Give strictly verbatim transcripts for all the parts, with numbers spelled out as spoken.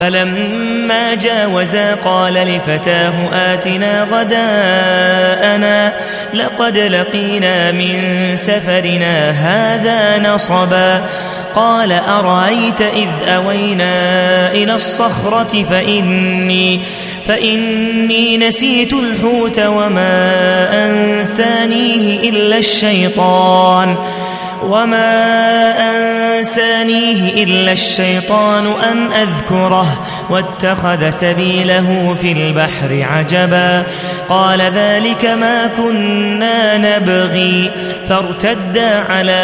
فلما جاوزا قال لفتاه آتنا غداءنا لقد لقينا من سفرنا هذا نصبا قال أرأيت إذ أوينا إلى الصخرة فإني, فإني نسيت الحوت وما أنسانيه إلا الشيطان وما أنسانيه إلا الشيطان أن أذكره واتخذ سبيله في البحر عجبا قال ذلك ما كنا نبغي فارتدا على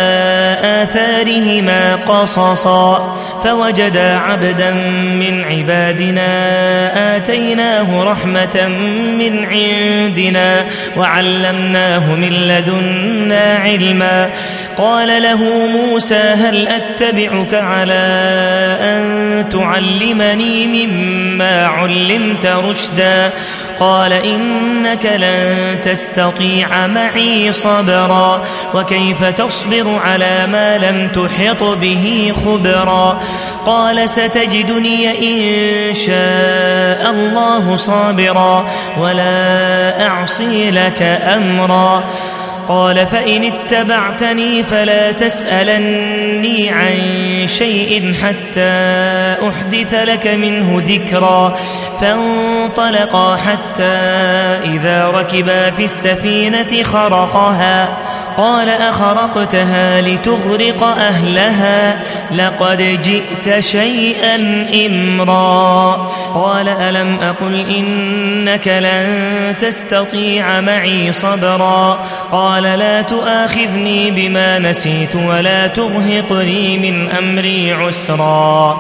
آثارهما قصصا فوجدا عبدا من عبادنا آتيناه رحمة من عندنا وعلمناه من لدنا علما قال له موسى هل أتبعك على أن تعلمني مما علمت رشدا قال إنك لن تستطيع معي صبرا وكيف تصبر على ما لم تحط به خبرا قال ستجدني إن شاء الله صابرا ولا أعصي لك أمرا قال فإن اتبعتني فلا تسألني عن شيء حتى أحدث لك منه ذكرا فانطلقا حتى إذا ركبا في السفينة خرقها قال أخرقتها لتغرق أهلها لقد جئت شيئا إمرا قال ألم أقل إنك لن تستطيع معي صبرا قال لا تؤاخذني بما نسيت ولا ترهقني من أمري عسرا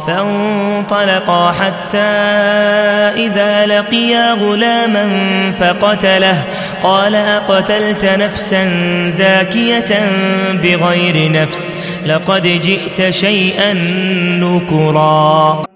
فانطلقا حتى إذا لقيا غلاما فقتله قال أقتلت نفسا زاكية بغير نفس لقد جئت شيئا نكرا.